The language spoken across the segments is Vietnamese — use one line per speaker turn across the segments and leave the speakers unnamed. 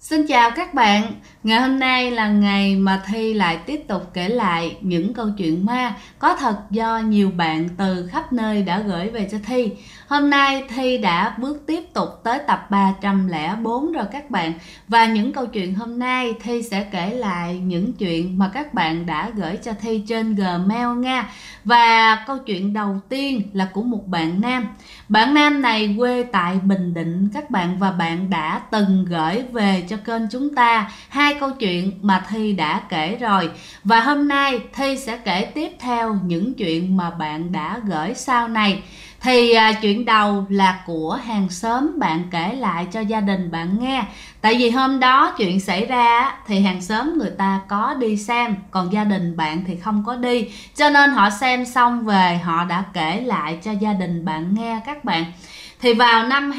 Xin chào các bạn, ngày hôm nay là ngày mà Thi lại tiếp tục kể lại những câu chuyện ma có thật do nhiều bạn từ khắp nơi đã gửi về cho Thi. Hôm nay Thi đã bước tiếp tục tới tập 304 rồi các bạn. Và những câu chuyện hôm nay Thi sẽ kể lại những chuyện mà các bạn đã gửi cho Thi trên Gmail nha. Và câu chuyện đầu tiên là của một bạn nam. Bạn nam này quê tại Bình Định các bạn, và bạn đã từng gửi về cho kênh chúng ta hai câu chuyện mà Thi đã kể rồi. Và hôm nay Thi sẽ kể tiếp theo những chuyện mà bạn đã gửi sau này. Thì chuyện đầu là của hàng xóm bạn kể lại cho gia đình bạn nghe. Tại vì hôm đó chuyện xảy ra thì hàng xóm người ta có đi xem, còn gia đình bạn thì không có đi. Cho nên họ xem xong về họ đã kể lại cho gia đình bạn nghe các bạn. Thì vào năm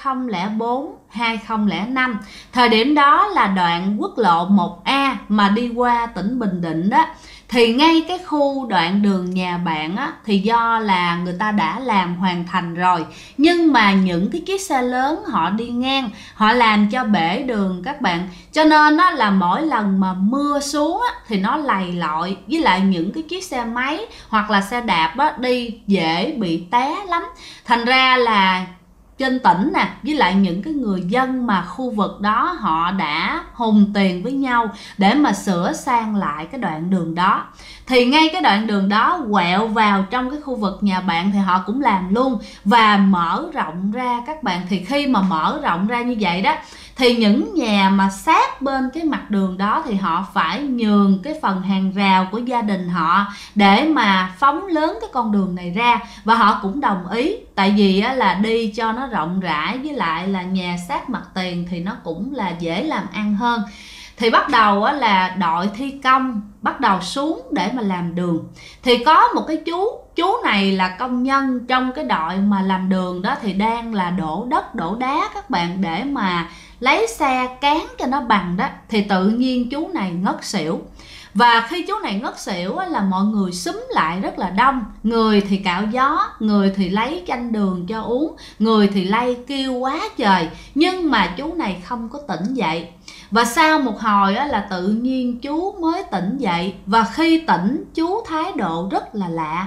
2004, 2005, thời điểm đó là đoạn quốc lộ 1A mà đi qua tỉnh Bình Định đó. Thì ngay cái khu đoạn đường nhà bạn á, thì do là người ta đã làm hoàn thành rồi, nhưng mà những cái chiếc xe lớn họ đi ngang, họ làm cho bể đường các bạn. Cho nên á, là mỗi lần mà mưa xuống á, thì nó lầy lội, với lại những cái chiếc xe máy hoặc là xe đạp á, đi dễ bị té lắm. Thành ra là trên tỉnh nè, với lại những cái người dân mà khu vực đó họ đã hùn tiền với nhau để mà sửa sang lại cái đoạn đường đó. Thì ngay cái đoạn đường đó quẹo vào trong cái khu vực nhà bạn thì họ cũng làm luôn và mở rộng ra các bạn. Thì khi mà mở rộng ra như vậy đó, thì những nhà mà sát bên cái mặt đường đó thì họ phải nhường cái phần hàng rào của gia đình họ để mà phóng lớn cái con đường này ra. Và họ cũng đồng ý, tại vì là đi cho nó rộng rãi, với lại là nhà sát mặt tiền thì nó cũng là dễ làm ăn hơn. Thì bắt đầu là đội thi công bắt đầu xuống để mà làm đường. Thì có một cái chú này là công nhân trong cái đội mà làm đường đó, thì đang là đổ đất đổ đá các bạn, để mà lấy xe cán cho nó bằng đó. Thì tự nhiên chú này ngất xỉu. Và khi chú này ngất xỉu là mọi người xúm lại rất là đông. Người thì cạo gió, người thì lấy chanh đường cho uống, người thì lay kêu quá trời. Nhưng mà chú này không có tỉnh dậy. Và sau một hồi là tự nhiên chú mới tỉnh dậy. Và khi tỉnh chú thái độ rất là lạ.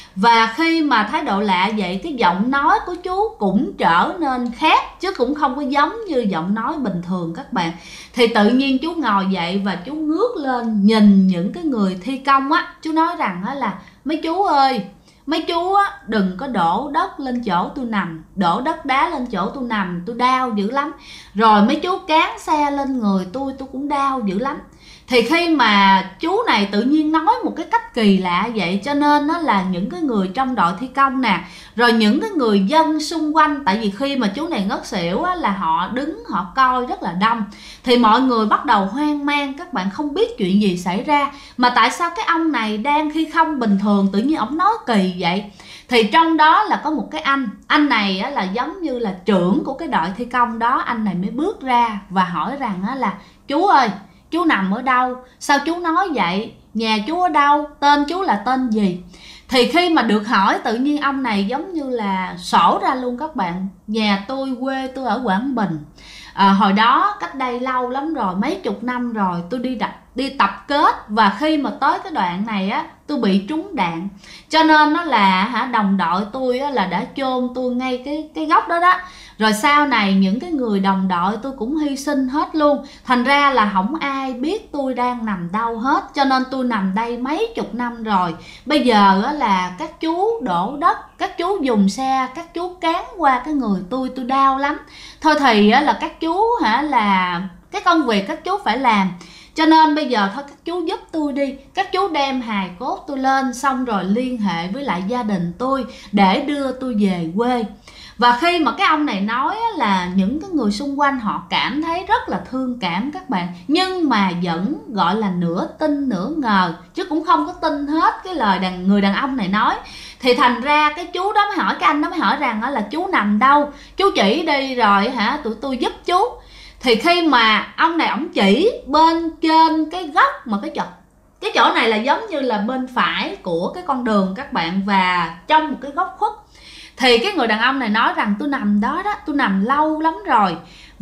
Và khi mà thái độ lạ vậy, cái giọng nói của chú cũng trở nên khác, chứ cũng không có giống như giọng nói bình thường các bạn. Thì tự nhiên chú ngồi dậy và chú ngước lên nhìn những cái người thi công á. Chú nói rằng là: mấy chú ơi, mấy chú á, đừng có đổ đất lên chỗ tôi nằm, đổ đất đá lên chỗ tôi nằm, tôi đau dữ lắm. Rồi mấy chú cán xe lên người tôi cũng đau dữ lắm. Thì khi mà chú này tự nhiên nói một cái cách kỳ lạ vậy, cho nên nó là những cái người trong đội thi công nè, rồi những cái người dân xung quanh, tại vì khi mà chú này ngất xỉu là họ đứng họ coi rất là đông. Thì mọi người bắt đầu hoang mang các bạn, không biết chuyện gì xảy ra, mà tại sao cái ông này đang khi không bình thường tự nhiên ổng nói kỳ vậy. Thì trong đó là có một cái anh này là giống như là trưởng của cái đội thi công đó. Anh này mới bước ra và hỏi rằng là: chú ơi, chú nằm ở đâu? Sao chú nói vậy? Nhà chú ở đâu? Tên chú là tên gì? Thì khi mà được hỏi, tự nhiên ông này giống như là sổ ra luôn các bạn. Nhà tôi, quê tôi ở Quảng Bình. Hồi đó cách đây lâu lắm rồi, mấy chục năm rồi, tôi đi tập kết. Và khi mà tới cái đoạn này á, tôi bị trúng đạn. Cho nên nó là đồng đội tôi là đã chôn tôi ngay cái góc đó đó. Rồi sau này những cái người đồng đội tôi cũng hy sinh hết luôn. Thành ra là không ai biết tôi đang nằm đâu hết. Cho nên tôi nằm đây mấy chục năm rồi. Bây giờ là các chú đổ đất, các chú dùng xe, các chú cán qua cái người tôi đau lắm. Thôi thì là các chú là cái công việc các chú phải làm. Cho nên bây giờ thôi các chú giúp tôi đi. Các chú đem hài cốt tôi lên, xong rồi liên hệ với lại gia đình tôi để đưa tôi về quê. Và khi mà cái ông này nói là những cái người xung quanh họ cảm thấy rất là thương cảm các bạn, nhưng mà vẫn gọi là nửa tin nửa ngờ, chứ cũng không có tin hết cái lời người đàn ông này nói. Thì thành ra cái chú đó mới hỏi, cái anh đó mới hỏi rằng là chú nằm đâu, chú chỉ đi rồi tụi tôi giúp chú. Thì khi mà ông này ổng chỉ bên trên cái góc mà cái chỗ này là giống như là bên phải của cái con đường các bạn, và trong một cái góc khuất. Thì cái người đàn ông này nói rằng: tôi nằm đó đó, tôi nằm lâu lắm rồi.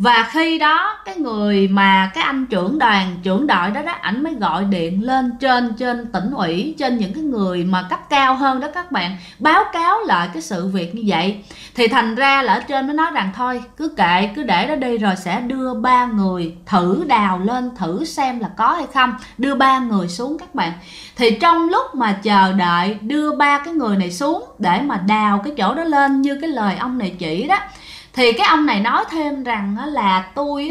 Và khi đó cái người mà cái anh trưởng đoàn trưởng đội đó đó, ảnh mới gọi điện lên trên tỉnh ủy, trên những cái người mà cấp cao hơn đó các bạn, báo cáo lại cái sự việc như vậy. Thì thành ra là ở trên mới nói rằng thôi cứ kệ, cứ để đó đi, rồi sẽ đưa 3 người thử đào lên thử xem là có hay không, đưa 3 người xuống các bạn. Thì trong lúc mà chờ đợi đưa 3 cái người này xuống để mà đào cái chỗ đó lên như cái lời ông này chỉ đó, thì cái ông này nói thêm rằng là tôi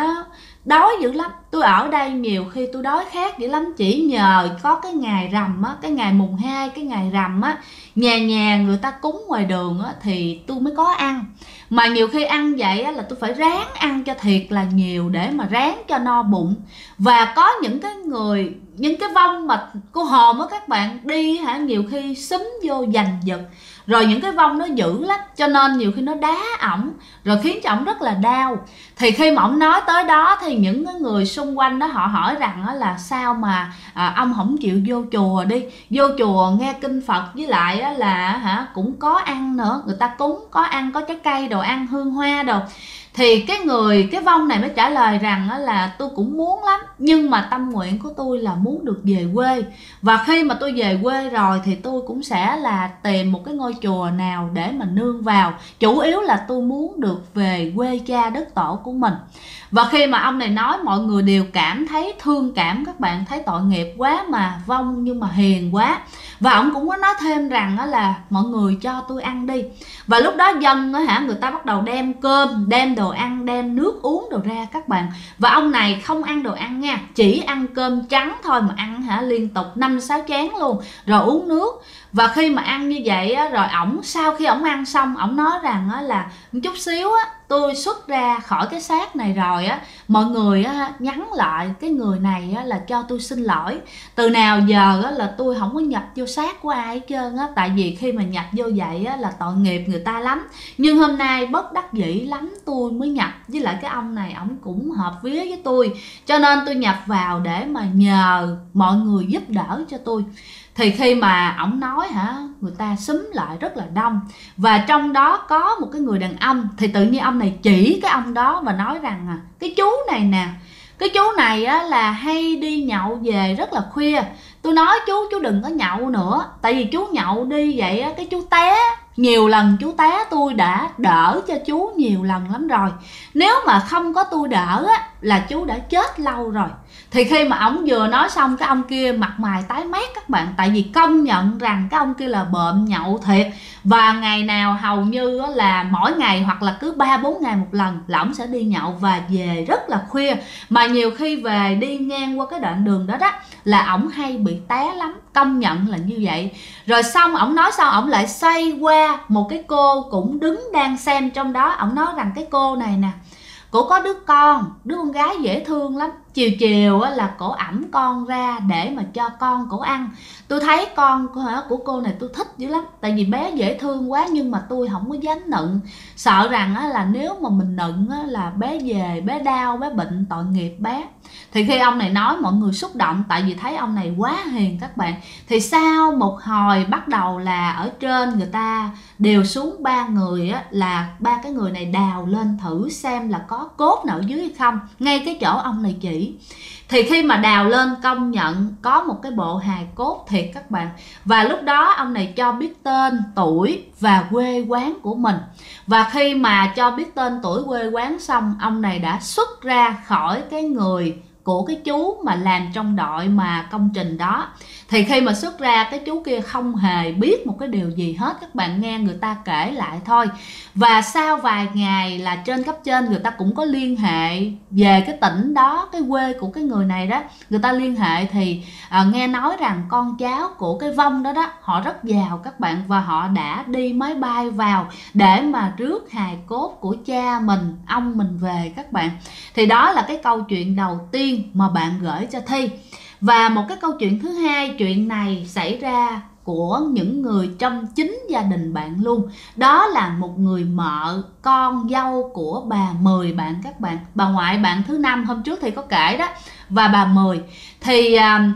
đói dữ lắm, tôi ở đây nhiều khi tôi đói khát dữ lắm, chỉ nhờ có cái ngày rằm á, cái ngày mùng 2, cái ngày rằm á, nhà nhà người ta cúng ngoài đường á thì tôi mới có ăn. Mà nhiều khi ăn vậy á là tôi phải ráng ăn cho thiệt là nhiều để mà ráng cho no bụng. Và có những cái người, những cái vong mà cô hồn á các bạn, đi nhiều khi xúm vô giành giật, rồi những cái vong nó dữ lắm, cho nên nhiều khi nó đá ổng rồi khiến cho ổng rất là đau. Thì khi mà ổng nói tới đó thì những cái người xung quanh đó họ hỏi rằng là sao mà ông không chịu vô chùa đi, vô chùa nghe kinh Phật, với lại là cũng có ăn nữa, người ta cúng có ăn, có trái cây đồ ăn, hương hoa đồ. Thì cái vong này mới trả lời rằng là tôi cũng muốn lắm, nhưng mà tâm nguyện của tôi là muốn được về quê. Và khi mà tôi về quê rồi thì tôi cũng sẽ là tìm một cái ngôi chùa nào để mà nương vào. Chủ yếu là tôi muốn được về quê cha đất tổ của mình. Và khi mà ông này nói, mọi người đều cảm thấy thương cảm các bạn, thấy tội nghiệp quá mà vong nhưng mà hiền quá. Và ông cũng có nói thêm rằng là mọi người cho tôi ăn đi. Và lúc đó dân người ta bắt đầu đem cơm, đem đồ ăn, đem nước uống đồ ra các bạn. Và ông này không ăn đồ ăn nha, chỉ ăn cơm trắng thôi mà ăn liên tục 5-6 chén luôn, rồi uống nước. Và khi mà ăn như vậy rồi sau khi ổng ăn xong, ổng nói rằng là một chút xíu tôi xuất ra khỏi cái xác này rồi mọi người nhắn lại cái người này là cho tôi xin lỗi. Từ nào giờ là tôi không có nhập vô xác của ai hết trơn tại vì khi mà nhập vô vậy là tội nghiệp người ta lắm. Nhưng hôm nay bất đắc dĩ lắm tôi mới nhập, với lại cái ông này ổng cũng hợp vía với tôi, cho nên tôi nhập vào để mà nhờ mọi người giúp đỡ cho tôi. Thì khi mà ổng nói người ta xúm lại rất là đông. Và trong đó có một cái người đàn ông, thì tự nhiên ông này chỉ cái ông đó và nói rằng cái chú này nè, cái chú này là hay đi nhậu về rất là khuya. Tôi nói chú đừng có nhậu nữa, tại vì chú nhậu đi vậy cái chú té nhiều lần, chú té tôi đã đỡ cho chú nhiều lần lắm rồi. Nếu mà không có tôi đỡ là chú đã chết lâu rồi. Thì khi mà ổng vừa nói xong, cái ông kia mặt mày tái mét các bạn, tại vì công nhận rằng cái ông kia là bợm nhậu thiệt. Và ngày nào hầu như là mỗi ngày hoặc là cứ 3-4 ngày một lần là ổng sẽ đi nhậu và về rất là khuya. Mà nhiều khi về đi ngang qua cái đoạn đường đó là ổng hay bị té lắm, công nhận là như vậy. Rồi xong ổng nói xong, ổng lại xoay qua một cái cô cũng đứng đang xem trong đó. Ổng nói rằng cái cô này nè, cổ có đứa con gái dễ thương lắm, chiều chiều là cổ ẵm con ra để mà cho con cổ ăn. Tôi thấy con của cô này tôi thích dữ lắm, tại vì bé dễ thương quá, nhưng mà tôi không có dám nựng, sợ rằng là nếu mà mình nựng là bé về bé đau, bé bệnh, tội nghiệp bé. Thì khi ông này nói, mọi người xúc động, tại vì thấy ông này quá hiền các bạn. Thì sau một hồi bắt đầu là ở trên người ta đều xuống 3 người là 3 cái người này đào lên thử xem là có cốt nào ở dưới hay không, ngay cái chỗ ông này chỉ. Thì khi mà đào lên công nhận có một cái bộ hài cốt thiệt các bạn. Và lúc đó ông này cho biết tên, tuổi và quê quán của mình. Và khi mà cho biết tên, tuổi, quê quán xong, ông này đã xuất ra khỏi cái người của cái chú mà làm trong đội mà công trình đó. Thì khi mà xuất ra, cái chú kia không hề biết một cái điều gì hết, các bạn nghe người ta kể lại thôi. Và sau vài ngày là trên cấp trên người ta cũng có liên hệ về cái tỉnh đó, cái quê của cái người này đó. Người ta liên hệ thì nghe nói rằng con cháu của cái vong đó họ rất giàu các bạn, và họ đã đi máy bay vào để mà rước hài cốt của cha mình, ông mình về các bạn. Thì đó là cái câu chuyện đầu tiên mà bạn gửi cho Thi. Và một cái câu chuyện thứ hai, chuyện này xảy ra của những người trong chính gia đình bạn luôn. Đó là một người mợ, con dâu của bà Mười bạn các bạn, bà ngoại bạn thứ 5 hôm trước thì có kể đó, và bà Mười. Thì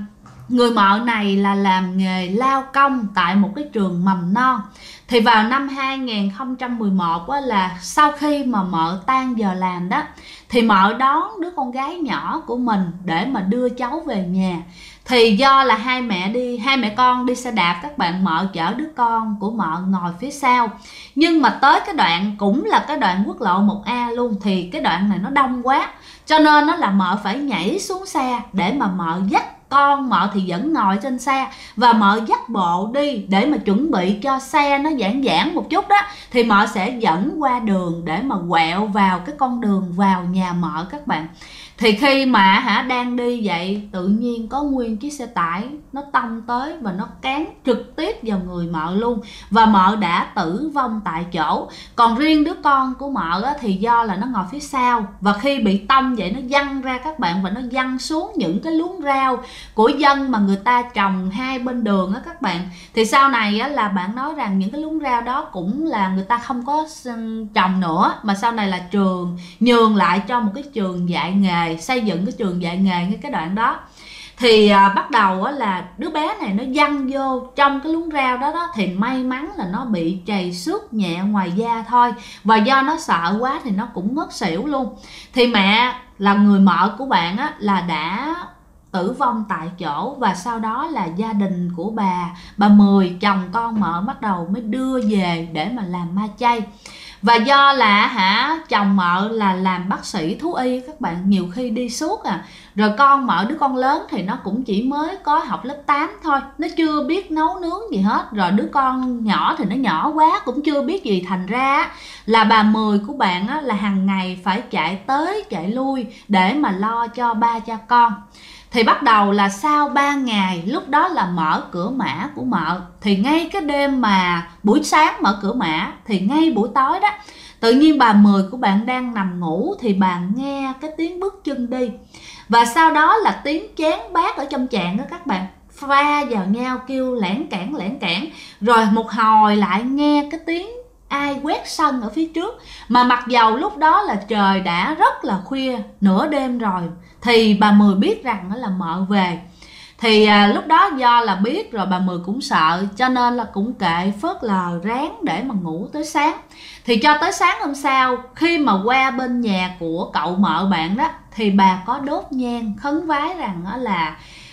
người mợ này là làm nghề lao công tại một cái trường mầm non. Thì vào năm 2011 á, là sau khi mà mợ tan giờ làm đó, thì mợ đón đứa con gái nhỏ của mình để mà đưa cháu về nhà. Thì do là hai mẹ con đi xe đạp, các bạn, mợ chở đứa con của mợ ngồi phía sau. Nhưng mà tới cái đoạn cũng là cái đoạn quốc lộ 1A luôn, thì cái đoạn này nó đông quá, cho nên nó là mợ phải nhảy xuống xe để mà mợ dắt con. Mợ thì vẫn ngồi trên xe và mợ dắt bộ đi để mà chuẩn bị cho xe nó giãn một chút đó, thì mợ sẽ dẫn qua đường để mà quẹo vào cái con đường vào nhà mợ, các bạn. Thì khi mà đang đi vậy, tự nhiên có nguyên chiếc xe tải nó tông tới và nó cán trực tiếp vào người mợ luôn, và mợ đã tử vong tại chỗ. Còn riêng đứa con của mợ á, thì do là nó ngồi phía sau, và khi bị tông vậy nó văng ra, các bạn, và nó văng xuống những cái luống rau của dân mà người ta trồng hai bên đường á, các bạn. Thì sau này á, là bạn nói rằng những cái luống rau đó cũng là người ta không có trồng nữa, mà sau này là trường nhường lại cho một cái trường dạy nghề, xây dựng cái trường dạy nghề ngay cái đoạn đó. Thì bắt đầu á, là đứa bé này nó văng vô trong cái luống rau đó, thì may mắn là nó bị trầy xước nhẹ ngoài da thôi, và do nó sợ quá thì nó cũng ngất xỉu luôn. Thì mẹ là người mợ của bạn á, là đã tử vong tại chỗ, và sau đó là gia đình của bà Mười, chồng con mợ, bắt đầu mới đưa về để mà làm ma chay. Và do là chồng mợ là làm bác sĩ thú y, các bạn, nhiều khi đi suốt rồi con mợ, đứa con lớn thì nó cũng chỉ mới có học lớp 8 thôi, nó chưa biết nấu nướng gì hết. Rồi đứa con nhỏ thì nó nhỏ quá, cũng chưa biết gì, thành ra là bà Mười của bạn á, là hàng ngày phải chạy tới chạy lui để mà lo cho ba cha con. Thì bắt đầu là sau 3 ngày, lúc đó là mở cửa mã của mợ, thì ngay cái đêm mà buổi sáng mở cửa mã, thì ngay buổi tối đó, tự nhiên bà Mười của bạn đang nằm ngủ, thì bà nghe cái tiếng bước chân đi, và sau đó là tiếng chén bát ở trong chạn đó, các bạn, pha vào nhau kêu lẻn cảng. Rồi một hồi lại nghe cái tiếng ai quét sân ở phía trước, mà mặc dầu lúc đó là trời đã rất là khuya, nửa đêm rồi, thì bà Mười biết rằng đó là mợ về. Thì lúc đó do là biết rồi, bà Mười cũng sợ, cho nên là cũng kệ phớt lờ ráng để mà ngủ tới sáng. Thì cho tới sáng hôm sau, khi mà qua bên nhà của cậu mợ bạn đó, thì bà có đốt nhang khấn vái rằng đó là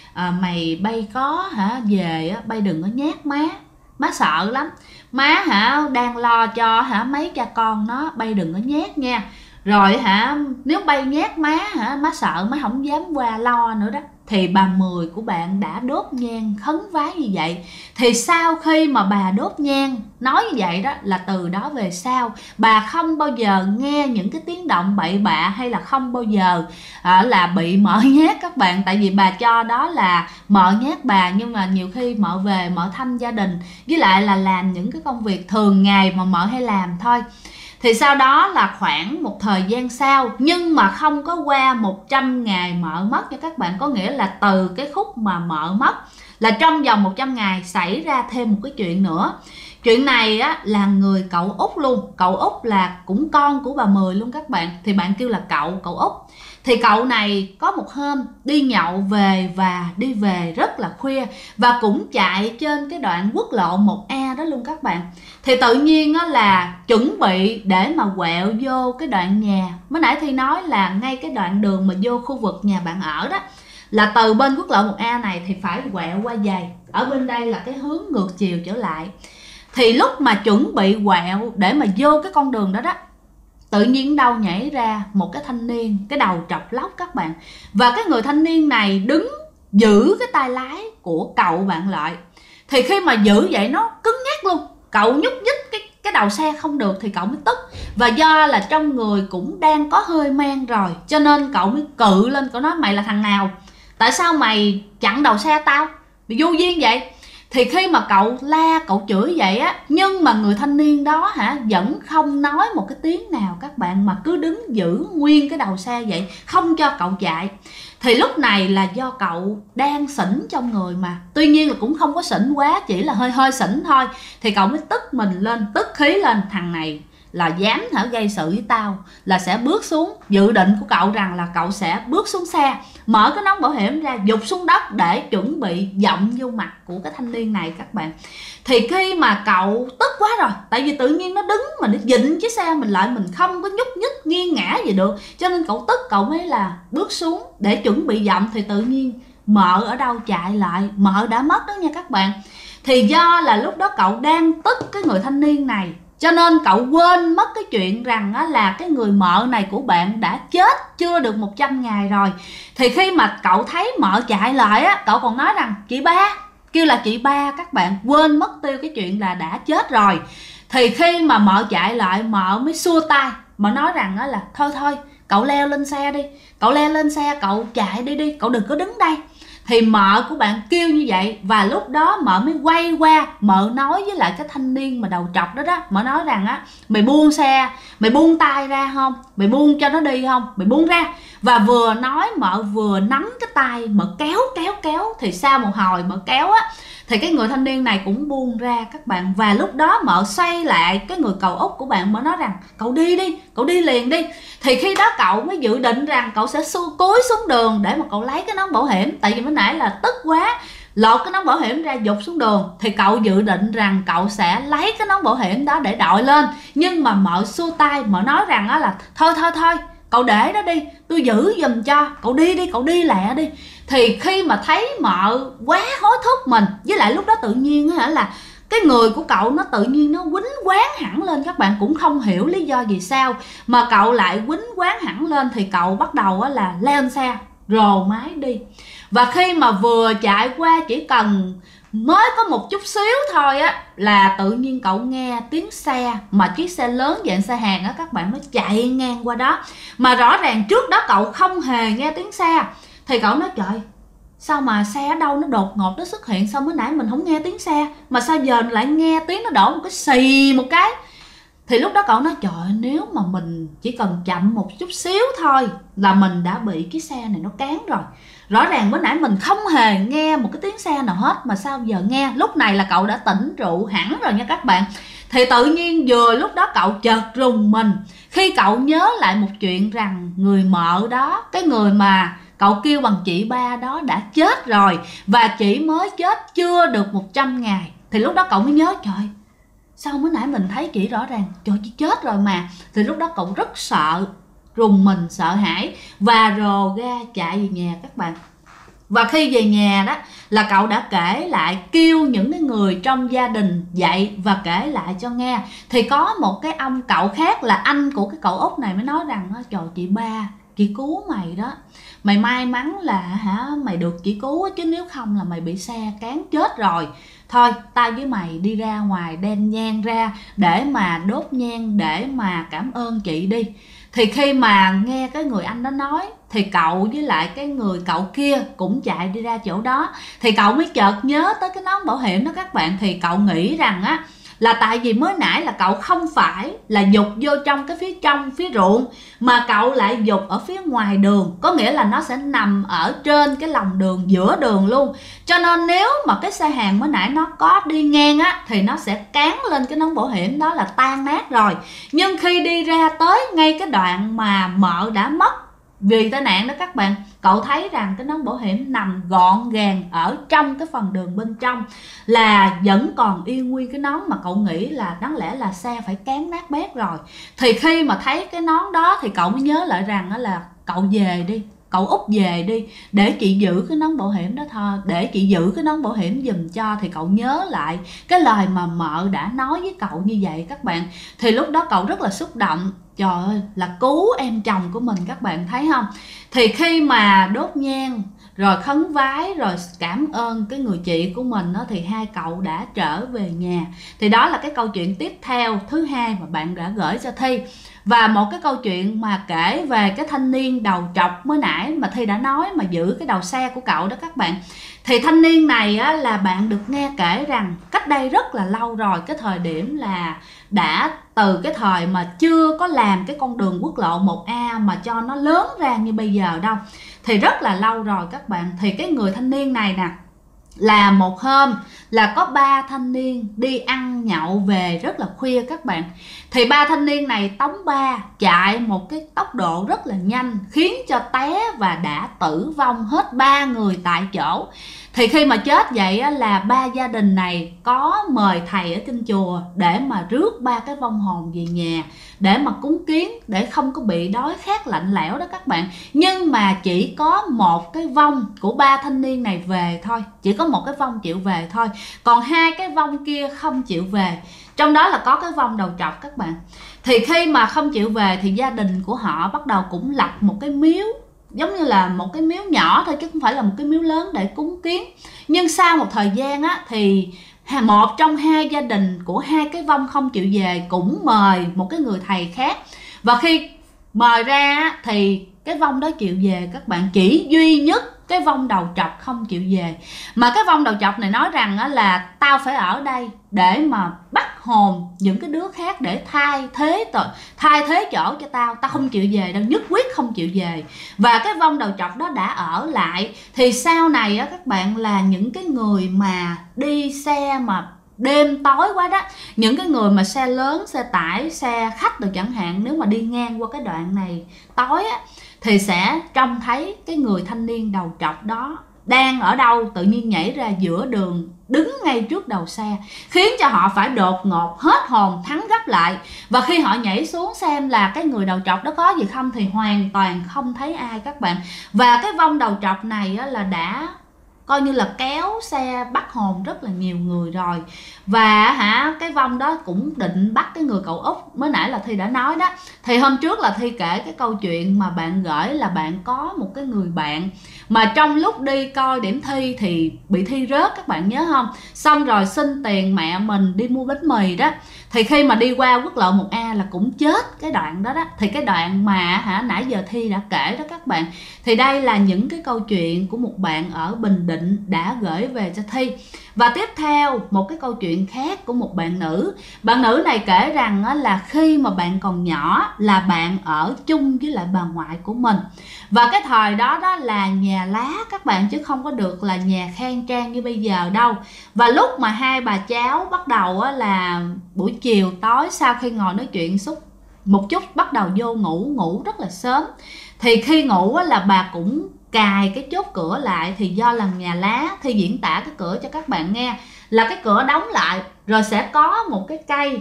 mày bay có về bay đừng có nhát má sợ lắm, má đang lo cho mấy cha con nó, bay đừng có nhát nha. Rồi nếu bay nhát má sợ má không dám qua lo nữa đó. Thì bà Mười của bạn đã đốt nhang khấn vái như vậy. Thì sau khi mà bà đốt nhang nói như vậy đó, là từ đó về sau bà không bao giờ nghe những cái tiếng động bậy bạ, hay là không bao giờ là bị mợ nhát, các bạn. Tại vì bà cho đó là mợ nhát bà, nhưng mà nhiều khi mợ về mợ thăm gia đình, với lại là làm những cái công việc thường ngày mà mợ hay làm thôi. Thì sau đó là khoảng một thời gian sau, nhưng mà không có qua 100 ngày mợ mất cho các bạn. Có nghĩa là từ cái khúc mà mợ mất là trong vòng 100 ngày xảy ra thêm một cái chuyện nữa. Chuyện này á, là người cậu út luôn. Cậu út là cũng con của bà Mười luôn, các bạn. Thì bạn kêu là cậu út. Thì cậu này có một hôm đi nhậu về, và đi về rất là khuya, và cũng chạy trên cái đoạn quốc lộ 1A đó luôn, các bạn. Thì tự nhiên á, là chuẩn bị để mà quẹo vô cái đoạn nhà, mới nãy Thi nói là ngay cái đoạn đường mà vô khu vực nhà bạn ở đó, là từ bên quốc lộ 1A này thì phải quẹo qua dày, ở bên đây là cái hướng ngược chiều trở lại. Thì lúc mà chuẩn bị quẹo để mà vô cái con đường đó đó, tự nhiên đâu nhảy ra một cái thanh niên, cái đầu trọc lóc, các bạn. Và cái người thanh niên này đứng giữ cái tay lái của cậu bạn lại. Thì khi mà giữ vậy nó cứng nhắc luôn, cậu nhúc nhích cái đầu xe không được, thì cậu mới tức. Và do là trong người cũng đang có hơi men rồi, cho nên cậu mới cự lên, cậu nói mày là thằng nào, tại sao mày chặn đầu xe tao, mày vô duyên vậy. Thì khi mà cậu la, cậu chửi vậy á, nhưng mà người thanh niên đó vẫn không nói một cái tiếng nào, các bạn, mà cứ đứng giữ nguyên cái đầu xe vậy, không cho cậu chạy. Thì lúc này là do cậu đang xỉn trong người mà, tuy nhiên là cũng không có xỉn quá, chỉ là hơi xỉn thôi. Thì cậu mới tức mình lên, tức khí lên, thằng này là dám gây sự với tao là sẽ bước xuống. Dự định của cậu rằng là cậu sẽ bước xuống xe, mở cái nón bảo hiểm ra, giục xuống đất để chuẩn bị giọng vô mặt của cái thanh niên này các bạn. Thì khi mà cậu tức quá rồi, tại vì tự nhiên nó đứng mà nó dịnh chiếc xe mình lại, mình không có nhúc nhích nghiêng ngã gì được, cho nên cậu tức, cậu mới là bước xuống để chuẩn bị giọng. Thì tự nhiên mợ ở đâu chạy lại, mợ đã mất đó nha các bạn. Thì do là lúc đó cậu đang tức cái người thanh niên này, cho nên cậu quên mất cái chuyện rằng là cái người mợ này của bạn đã chết chưa được 100 ngày rồi. Thì khi mà cậu thấy mợ chạy lại á, cậu còn nói rằng chị ba, kêu là chị ba các bạn, quên mất tiêu cái chuyện là đã chết rồi. Thì khi mà mợ chạy lại, mợ mới xua tay, mợ nói rằng là thôi cậu leo lên xe đi, cậu leo lên xe, cậu chạy đi, cậu đừng có đứng đây. Thì mợ của bạn kêu như vậy, và lúc đó mợ mới quay qua, mợ nói với lại cái thanh niên mà đầu trọc đó đó, mợ nói rằng mày buông xe, mày buông tay ra không, mày buông cho nó đi không, mày buông ra. Và vừa nói mợ vừa nắm cái tay, mợ kéo. Thì sau một hồi mợ kéo thì cái người thanh niên này cũng buông ra các bạn. Và lúc đó mợ xoay lại cái người cậu út của bạn, mợ nói rằng cậu đi đi, cậu đi liền đi. Thì khi đó cậu mới dự định rằng cậu sẽ cúi xuống đường để mà cậu lấy cái nón bảo hiểm. Tại vì mới nãy là tức quá, lột cái nón bảo hiểm ra giục xuống đường. Thì cậu dự định rằng cậu sẽ lấy cái nón bảo hiểm đó để đội lên. Nhưng mà mợ xua tay, mợ nói rằng là thôi cậu để đó đi, tôi giữ giùm cho, cậu đi, cậu đi lẹ đi. Thì khi mà thấy mợ quá hối thúc mình, với lại lúc đó tự nhiên là cái người của cậu nó tự nhiên nó quýnh quán hẳn lên các bạn, cũng không hiểu lý do gì sao mà cậu lại quýnh quán hẳn lên. Thì cậu bắt đầu là lên xe rồ máy đi. Và khi mà vừa chạy qua chỉ cần mới có một chút xíu thôi là tự nhiên cậu nghe tiếng xe, mà chiếc xe lớn dạng xe hàng các bạn, nó chạy ngang qua đó. Mà rõ ràng trước đó cậu không hề nghe tiếng xe. Thì cậu nói trời, sao mà xe ở đâu nó đột ngột nó xuất hiện, sao mới nãy mình không nghe tiếng xe mà sao giờ lại nghe tiếng nó đổ một cái xì một cái. Thì lúc đó cậu nói trời, nếu mà mình chỉ cần chậm một chút xíu thôi là mình đã bị cái xe này nó cán rồi. Rõ ràng bữa nãy mình không hề nghe một cái tiếng xe nào hết, mà sao giờ nghe. Lúc này là cậu đã tỉnh rượu hẳn rồi nha các bạn. Thì tự nhiên vừa lúc đó cậu chợt rùng mình khi cậu nhớ lại một chuyện rằng người mợ đó, cái người mà cậu kêu bằng chị ba đó đã chết rồi, và chị mới chết chưa được 100 ngày. Thì lúc đó cậu mới nhớ trời, sao mới nãy mình thấy chị rõ ràng, trời chị chết rồi mà. Thì lúc đó cậu rất sợ, rùng mình sợ hãi và rồ ga chạy về nhà các bạn. Và khi về nhà đó là cậu đã kể lại, kêu những cái người trong gia đình dậy và kể lại cho nghe. Thì có một cái ông cậu khác là anh của cái cậu út này mới nói rằng trời chị ba, chị cứu mày đó, mày may mắn là mày được chị cứu, chứ nếu không là mày bị xe cán chết rồi. Thôi tao với mày đi ra ngoài đem nhang ra để mà đốt nhang để mà cảm ơn chị đi. Thì khi mà nghe cái người anh đó nói thì cậu với lại cái người cậu kia cũng chạy đi ra chỗ đó. Thì cậu mới chợt nhớ tới cái nón bảo hiểm đó các bạn. Thì cậu nghĩ rằng là tại vì mới nãy là cậu không phải là dục vô trong phía ruộng, mà cậu lại dục ở phía ngoài đường, có nghĩa là nó sẽ nằm ở trên cái lòng đường, giữa đường luôn. Cho nên nếu mà cái xe hàng mới nãy nó có đi ngang thì nó sẽ cán lên cái nón bảo hiểm đó là tan nát rồi. Nhưng khi đi ra tới ngay cái đoạn mà mợ đã mất vì tai nạn đó các bạn, cậu thấy rằng cái nón bảo hiểm nằm gọn gàng ở trong cái phần đường bên trong, là vẫn còn yên nguyên cái nón, mà cậu nghĩ là đáng lẽ là xe phải cán nát bét rồi. Thì khi mà thấy cái nón đó thì cậu mới nhớ lại rằng là cậu về đi, cậu út về đi để chị giữ cái nón bảo hiểm đó thôi, để chị giữ cái nón bảo hiểm giùm cho. Thì cậu nhớ lại cái lời mà mợ đã nói với cậu như vậy các bạn. Thì lúc đó cậu rất là xúc động, trời ơi là cứu em chồng của mình các bạn thấy không. Thì khi mà đốt nhang rồi khấn vái rồi cảm ơn cái người chị của mình đó, thì hai cậu đã trở về nhà. Thì đó là cái câu chuyện tiếp theo thứ hai mà bạn đã gửi cho Thi. Và một cái câu chuyện mà kể về cái thanh niên đầu trọc mới nãy mà Thi đã nói, mà giữ cái đầu xe của cậu đó các bạn. Thì thanh niên này là bạn được nghe kể rằng cách đây rất là lâu rồi, cái thời điểm là đã từ cái thời mà chưa có làm cái con đường quốc lộ 1A mà cho nó lớn ra như bây giờ đâu, thì rất là lâu rồi các bạn. Thì cái người thanh niên này nè, là một hôm là có ba thanh niên đi ăn nhậu về rất là khuya các bạn. Thì ba thanh niên này tống ba chạy một cái tốc độ rất là nhanh, khiến cho té và đã tử vong hết ba người tại chỗ. Thì khi mà chết vậy là ba gia đình này có mời thầy ở trên chùa để mà rước ba cái vong hồn về nhà để mà cúng kiến, để không có bị đói khát lạnh lẽo đó các bạn. Nhưng mà chỉ có một cái vong của ba thanh niên này về thôi, chỉ có một cái vong chịu về thôi, còn hai cái vong kia không chịu về. Trong đó là có cái vong đầu trọc các bạn. Thì khi mà không chịu về thì gia đình của họ bắt đầu cũng lập một cái miếu, giống như là một cái miếu nhỏ thôi chứ không phải là một cái miếu lớn để cúng kiến. Nhưng sau một thời gian á, thì một trong hai gia đình của hai cái vong không chịu về cũng mời một cái người thầy khác. Và khi mời ra á, thì cái vong đó chịu về các bạn. Chỉ duy nhất cái vong đầu trọc không chịu về. Mà cái vong đầu trọc này nói rằng á, là tao phải ở đây để mà bắt hồn những cái đứa khác để thay thế chỗ cho tao không chịu về đâu, nhất quyết không chịu về. Và cái vong đầu trọc đó đã ở lại. Thì sau này á các bạn, là những cái người mà đi xe mà đêm tối quá đó, những cái người mà xe lớn, xe tải, xe khách rồi chẳng hạn, nếu mà đi ngang qua cái đoạn này tối á, thì sẽ trông thấy cái người thanh niên đầu trọc đó đang ở đâu tự nhiên nhảy ra giữa đường, đứng ngay trước đầu xe, khiến cho họ phải đột ngột hết hồn thắng gấp lại. Và khi họ nhảy xuống xem là cái người đầu trọc đó có gì không thì hoàn toàn không thấy ai các bạn. Và cái vong đầu trọc này á, là đã coi như là kéo xe bắt hồn rất là nhiều người rồi. Và cái vong đó cũng định bắt cái người cậu Út mới nãy là Thi đã nói đó. Thì hôm trước là Thi kể cái câu chuyện mà bạn gửi là bạn có một cái người bạn mà trong lúc đi coi điểm thi thì bị thi rớt, các bạn nhớ không? Xong rồi xin tiền mẹ mình đi mua bánh mì đó. Thì khi mà đi qua quốc lộ 1A là cũng chết cái đoạn đó đó. Thì cái đoạn mà nãy giờ Thi đã kể đó các bạn. Thì đây là những cái câu chuyện của một bạn ở Bình Định đã gửi về cho Thi. Và tiếp theo một cái câu chuyện khác của một bạn nữ. Bạn nữ này kể rằng là khi mà bạn còn nhỏ là bạn ở chung với lại bà ngoại của mình. Và cái thời đó đó là nhà lá các bạn, chứ không có được là nhà khang trang như bây giờ đâu. Và lúc mà hai bà cháu bắt đầu là buổi chiều tối sau khi ngồi nói chuyện một chút bắt đầu vô ngủ rất là sớm. Thì khi ngủ là bà cũng cài cái chốt cửa lại. Thì do là nhà lá, thì diễn tả cái cửa cho các bạn nghe là cái cửa đóng lại rồi sẽ có một cái cây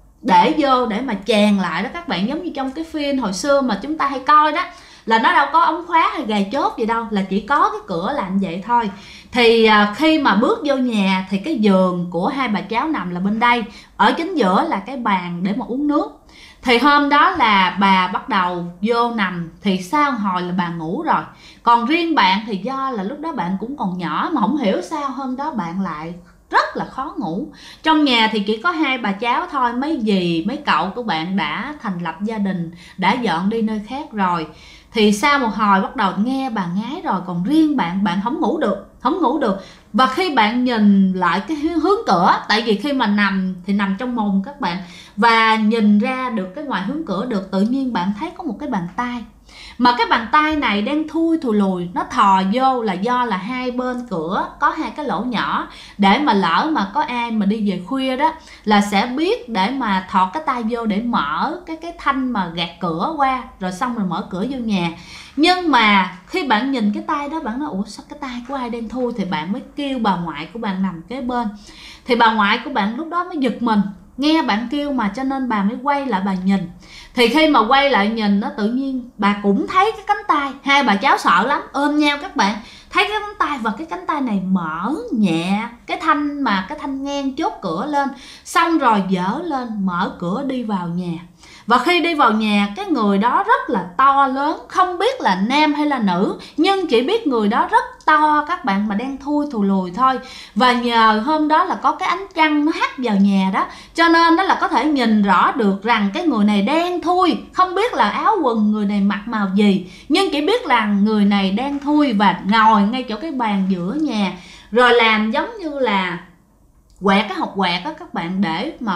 để vô để mà chèn lại đó các bạn, giống như trong cái phim hồi xưa mà chúng ta hay coi đó, là nó đâu có ống khóa hay gài chốt gì đâu, là chỉ có cái cửa làm vậy thôi. Thì khi mà bước vô nhà thì cái giường của hai bà cháu nằm là bên đây, ở chính giữa là cái bàn để mà uống nước. Thì hôm đó là bà bắt đầu vô nằm, thì sau hồi là bà ngủ rồi. Còn riêng bạn thì do là lúc đó bạn cũng còn nhỏ mà không hiểu sao hôm đó bạn lại rất là khó ngủ. Trong nhà thì chỉ có hai bà cháu thôi, mấy dì mấy cậu của bạn đã thành lập gia đình, đã dọn đi nơi khác rồi. Thì sau một hồi bắt đầu nghe bà ngái rồi, còn riêng bạn không ngủ được. Và khi bạn nhìn lại cái hướng cửa, tại vì khi mà nằm thì nằm trong mùng các bạn, và nhìn ra được cái ngoài hướng cửa được, tự nhiên bạn thấy có một cái bàn tay. Mà cái bàn tay này đang thui thù lùi, nó thò vô là do là hai bên cửa có hai cái lỗ nhỏ, để mà lỡ mà có ai mà đi về khuya đó là sẽ biết để mà thọt cái tay vô để mở cái thanh mà gạt cửa qua, rồi xong rồi mở cửa vô nhà. Nhưng mà khi bạn nhìn cái tay đó, bạn nói ủa sao cái tay của ai đen thui, thì bạn mới kêu bà ngoại của bạn nằm kế bên. Thì bà ngoại của bạn lúc đó mới giật mình, nghe bạn kêu mà, cho nên bà mới quay lại bà nhìn. Thì khi mà quay lại nhìn nó, tự nhiên bà cũng thấy cái cánh tay. Hai bà cháu sợ lắm, ôm nhau các bạn, thấy cái cánh tay, và cái cánh tay này mở nhẹ cái thanh ngang chốt cửa lên, xong rồi dỡ lên mở cửa đi vào nhà. Và khi đi vào nhà, cái người đó rất là to lớn, không biết là nam hay là nữ, nhưng chỉ biết người đó rất to các bạn, mà đen thui thù lùi thôi. Và nhờ hôm đó là có cái ánh trăng nó hắt vào nhà đó, cho nên đó là có thể nhìn rõ được rằng cái người này đen thui, không biết là áo quần người này mặc màu gì, nhưng chỉ biết là người này đen thui và ngồi ngay chỗ cái bàn giữa nhà, rồi làm giống như là quẹt cái hộp quẹt đó các bạn, để mà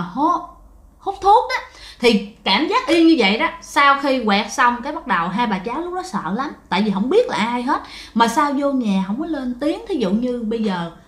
hút thuốc đó. Thì cảm giác y như vậy đó. Sau khi quẹt xong cái bắt đầu hai bà cháu lúc đó sợ lắm, tại vì không biết là ai hết, mà sao vô nhà không có lên tiếng. Thí dụ như bây giờ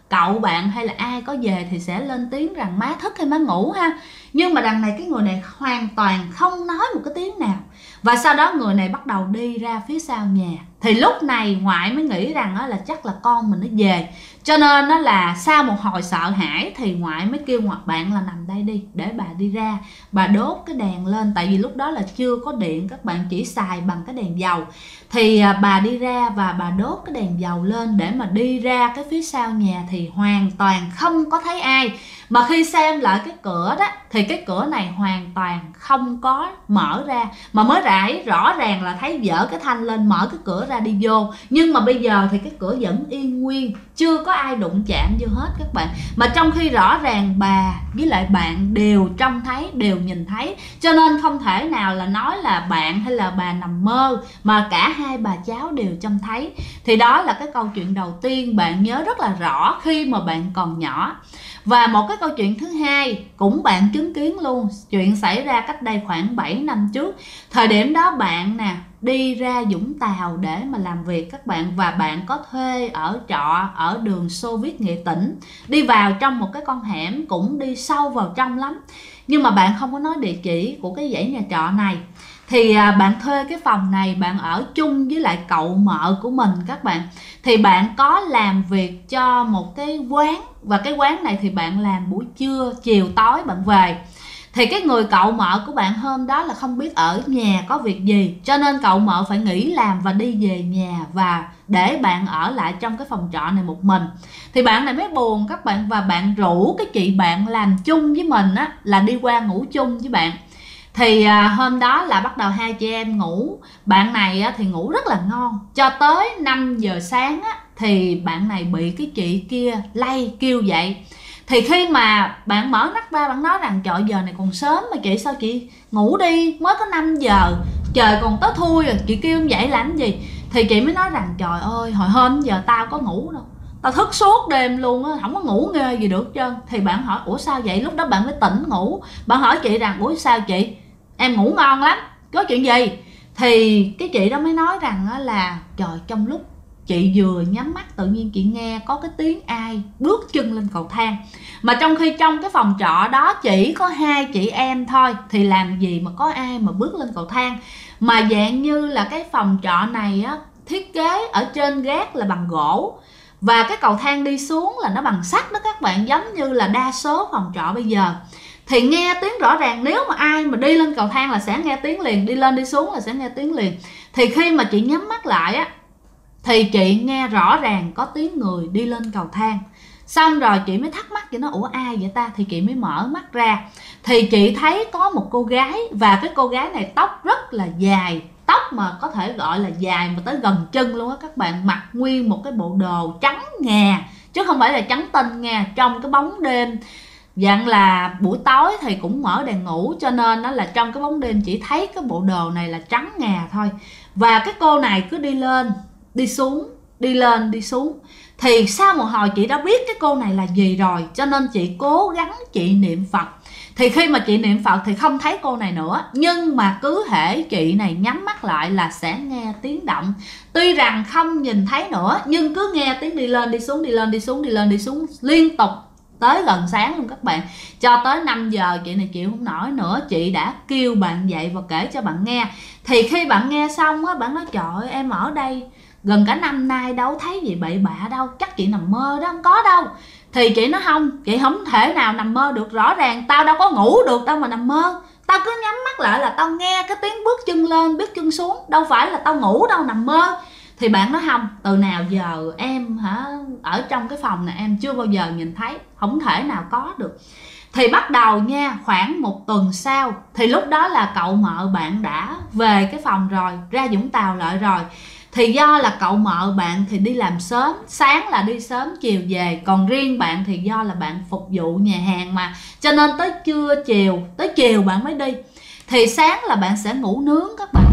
cậu bạn hay là ai có về thì sẽ lên tiếng rằng má thức hay má ngủ ha. Nhưng mà đằng này cái người này hoàn toàn không nói một cái tiếng nào. Và sau đó người này bắt đầu đi ra phía sau nhà. Thì lúc này ngoại mới nghĩ rằng là chắc là con mình nó về. Cho nên nó là sau một hồi sợ hãi thì ngoại mới kêu ngoại bạn là nằm đây đi, để bà đi ra, bà đốt cái đèn lên. Tại vì lúc đó là chưa có điện, các bạn chỉ xài bằng cái đèn dầu. Thì bà đi ra và bà đốt cái đèn dầu lên để mà đi ra cái phía sau nhà thì hoàn toàn không có thấy ai. Mà khi xem lại cái cửa đó thì cái cửa này hoàn toàn không có mở ra, mà mới rải rõ ràng là thấy dở cái thanh lên mở cái cửa ra đi vô. Nhưng mà bây giờ thì cái cửa vẫn yên nguyên, chưa có ai đụng chạm vô hết các bạn. Mà trong khi rõ ràng bà với lại bạn đều trông thấy, đều nhìn thấy, cho nên không thể nào là nói là bạn hay là bà nằm mơ, mà cả hai bà cháu đều trông thấy. Thì đó là cái câu chuyện đầu tiên bạn nhớ rất là rõ khi mà bạn còn nhỏ. Và một cái câu chuyện thứ hai cũng bạn chứng kiến luôn, chuyện xảy ra cách đây khoảng 7 năm trước. Thời điểm đó bạn nè đi ra Vũng Tàu để mà làm việc các bạn, và bạn có thuê ở trọ ở đường Xô Viết Nghệ Tĩnh, đi vào trong một cái con hẻm cũng đi sâu vào trong lắm, nhưng mà bạn không có nói địa chỉ của cái dãy nhà trọ này. Thì bạn thuê cái phòng này, bạn ở chung với lại cậu mợ của mình các bạn. Thì bạn có làm việc cho một cái quán, và cái quán này thì bạn làm buổi trưa, chiều tối bạn về. Thì cái người cậu mợ của bạn hôm đó là không biết ở nhà có việc gì, cho nên cậu mợ phải nghỉ làm và đi về nhà, và để bạn ở lại trong cái phòng trọ này một mình. Thì bạn này mới buồn các bạn, và bạn rủ cái chị bạn làm chung với mình á là đi qua ngủ chung với bạn. Thì hôm đó là bắt đầu hai chị em ngủ. Bạn này thì ngủ rất là ngon, cho tới 5 giờ sáng thì bạn này bị cái chị kia lay kêu dậy. Thì khi mà bạn mở mắt ra, bạn nói rằng trời giờ này còn sớm mà chị, sao chị ngủ đi, mới có 5 giờ, trời còn tối thui rồi, chị kêu dậy làm gì. Thì chị mới nói rằng trời ơi, hồi hôm giờ tao có ngủ đâu, tao thức suốt đêm luôn á, không có ngủ nghe gì được trơn. Thì bạn hỏi ủa sao vậy, lúc đó bạn mới tỉnh ngủ. Bạn hỏi chị rằng ủa sao chị, em ngủ ngon lắm, có chuyện gì. Thì cái chị đó mới nói rằng là trời, trong lúc chị vừa nhắm mắt tự nhiên chị nghe có cái tiếng ai bước chân lên cầu thang. Mà trong khi trong cái phòng trọ đó chỉ có hai chị em thôi, thì làm gì mà có ai mà bước lên cầu thang. Mà dạng như là cái phòng trọ này thiết kế ở trên gác là bằng gỗ, và cái cầu thang đi xuống là nó bằng sắt đó các bạn, giống như là đa số phòng trọ bây giờ. Thì nghe tiếng rõ ràng, nếu mà ai mà đi lên cầu thang là sẽ nghe tiếng liền, đi lên đi xuống là sẽ nghe tiếng liền. Thì khi mà chị nhắm mắt lại thì chị nghe rõ ràng có tiếng người đi lên cầu thang. Xong rồi chị mới thắc mắc, chị nói ủa ai vậy ta. Thì chị mới mở mắt ra, thì chị thấy có một cô gái, và cái cô gái này tóc rất là dài, tóc mà có thể gọi là dài mà tới gần chân luôn á các bạn, mặc nguyên một cái bộ đồ trắng ngà, chứ không phải là trắng tinh nha. Trong cái bóng đêm, dạng là buổi tối thì cũng mở đèn ngủ, cho nên nó là trong cái bóng đêm chỉ thấy cái bộ đồ này là trắng ngà thôi. Và cái cô này cứ đi lên đi xuống, đi lên đi xuống. Thì sau một hồi chị đã biết cái cô này là gì rồi, cho nên chị cố gắng chị niệm Phật. Thì khi mà chị niệm Phật thì không thấy cô này nữa, nhưng mà cứ hễ chị này nhắm mắt lại là sẽ nghe tiếng động. Tuy rằng không nhìn thấy nữa, nhưng cứ nghe tiếng đi lên đi xuống, đi lên đi xuống, đi lên đi xuống liên tục tới gần sáng luôn các bạn. Cho tới 5 giờ chị này chịu không nổi nữa, chị đã kêu bạn dậy và kể cho bạn nghe. Thì khi bạn nghe xong bạn nói trời ơi, em ở đây gần cả năm nay đâu thấy gì bậy bạ đâu, chắc chị nằm mơ đó, không có đâu. Thì chị nói không, chị không thể nào nằm mơ được, rõ ràng tao đâu có ngủ được đâu mà nằm mơ. Tao cứ nhắm mắt lại là tao nghe cái tiếng bước chân lên bước chân xuống, đâu phải là tao ngủ đâu, nằm mơ. Thì bạn nói không, từ nào giờ em ở trong cái phòng này em chưa bao giờ nhìn thấy, không thể nào có được. Thì bắt đầu nha, khoảng một tuần sau thì lúc đó là cậu mợ bạn đã về cái phòng rồi, ra Vũng Tàu lại rồi. Thì do là cậu mợ bạn thì đi làm sớm, sáng là đi sớm chiều về, còn riêng bạn thì do là bạn phục vụ nhà hàng mà, cho nên tới trưa chiều, tới chiều bạn mới đi. Thì sáng là bạn sẽ ngủ nướng các bạn.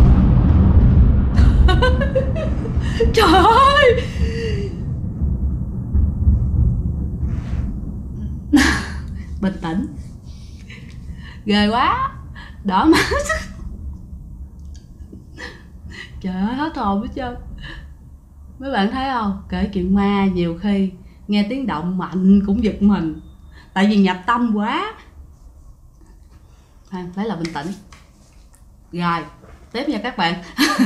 Trời ơi, bình tĩnh, ghê quá, đỏ mắt. Trời ơi, hết hồn hết trơn. Mấy bạn thấy không, kể chuyện ma nhiều khi nghe tiếng động mạnh cũng giật mình, tại vì nhập tâm quá. Lấy lại bình tĩnh. Rồi tiếp nha các bạn.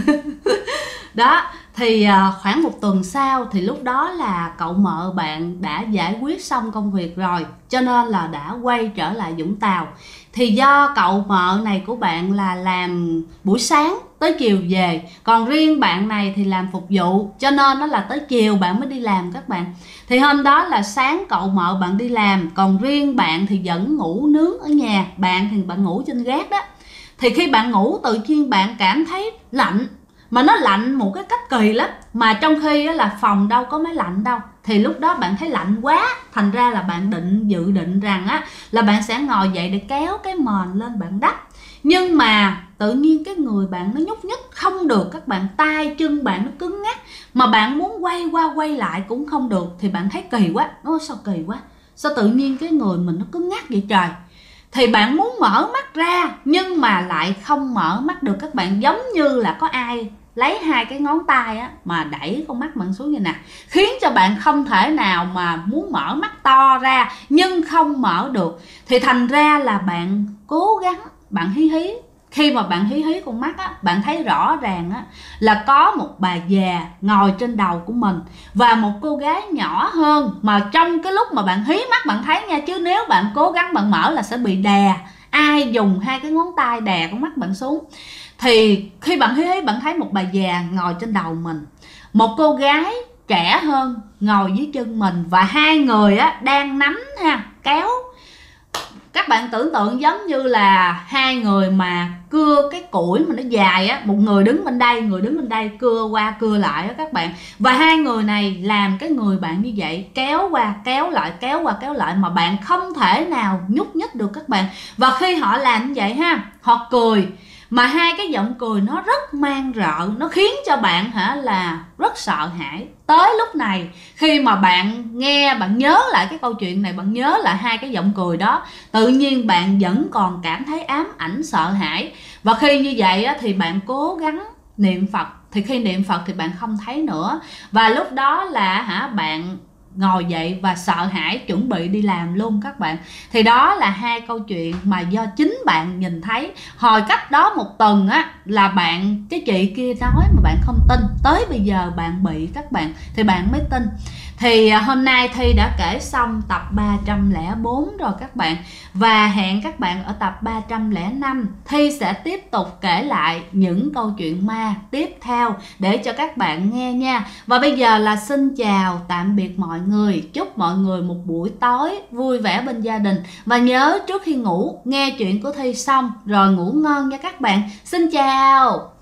Đó thì khoảng một tuần sau thì lúc đó là cậu mợ bạn đã giải quyết xong công việc rồi, cho nên là đã quay trở lại Vũng Tàu. Thì do cậu mợ này của bạn là làm buổi sáng tới chiều về, còn riêng bạn này thì làm phục vụ, cho nên nó là tới chiều bạn mới đi làm các bạn. Thì hôm đó là sáng cậu mợ bạn đi làm, còn riêng bạn thì vẫn ngủ nướng ở nhà. Bạn thì bạn ngủ trên gác đó. Thì khi bạn ngủ tự nhiên bạn cảm thấy lạnh, mà nó lạnh một cái cách kỳ lắm, mà trong khi là phòng đâu có máy lạnh đâu. Thì lúc đó bạn thấy lạnh quá, thành ra là bạn dự định rằng là bạn sẽ ngồi dậy để kéo cái mền lên bạn đắp. Nhưng mà tự nhiên cái người bạn nó nhúc nhích không được các bạn, tay chân bạn nó cứng ngắc, mà bạn muốn quay qua quay lại cũng không được. Thì bạn thấy kỳ quá, sao kỳ quá, sao tự nhiên cái người mình nó cứng ngắc vậy trời. Thì bạn muốn mở mắt ra nhưng mà lại không mở mắt được các bạn, giống như là có ai lấy hai cái ngón tay mà đẩy con mắt bạn xuống như nè, khiến cho bạn không thể nào mà muốn mở mắt to ra nhưng không mở được. Thì thành ra là bạn cố gắng, bạn hí hí. Khi mà bạn hí hí con mắt bạn thấy rõ ràng là có một bà già ngồi trên đầu của mình và một cô gái nhỏ hơn. Mà trong cái lúc mà bạn hí mắt bạn thấy nha, chứ nếu bạn cố gắng bạn mở là sẽ bị đè, ai dùng hai cái ngón tay đè con mắt bạn xuống. Thì khi bạn hí hí bạn thấy một bà già ngồi trên đầu mình, một cô gái trẻ hơn ngồi dưới chân mình, và hai người đang nắm kéo. Các bạn tưởng tượng giống như là hai người mà cưa cái củi mà nó dài một người đứng bên đây, người đứng bên đây, cưa qua cưa lại các bạn. Và hai người này làm cái người bạn như vậy, kéo qua kéo lại, kéo qua kéo lại, mà bạn không thể nào nhúc nhích được các bạn. Và khi họ làm như vậy họ cười, mà hai cái giọng cười nó rất man rợ, nó khiến cho bạn là rất sợ hãi. Tới lúc này khi mà bạn nghe, bạn nhớ lại cái câu chuyện này, bạn nhớ lại hai cái giọng cười đó, tự nhiên bạn vẫn còn cảm thấy ám ảnh sợ hãi. Và khi như vậy thì bạn cố gắng niệm Phật. Thì khi niệm Phật thì bạn không thấy nữa, và lúc đó là bạn ngồi dậy và sợ hãi chuẩn bị đi làm luôn các bạn. Thì đó là hai câu chuyện mà do chính bạn nhìn thấy. Hồi cách đó một tuần là cái chị kia nói mà bạn không tin, tới bây giờ bạn bị các bạn thì bạn mới tin. Thì hôm nay Thi đã kể xong tập 304 rồi các bạn, và hẹn các bạn ở tập 305. Thi sẽ tiếp tục kể lại những câu chuyện ma tiếp theo để cho các bạn nghe nha. Và bây giờ là xin chào tạm biệt mọi người, chúc mọi người một buổi tối vui vẻ bên gia đình, và nhớ trước khi ngủ nghe chuyện của Thi xong rồi ngủ ngon nha các bạn. Xin chào.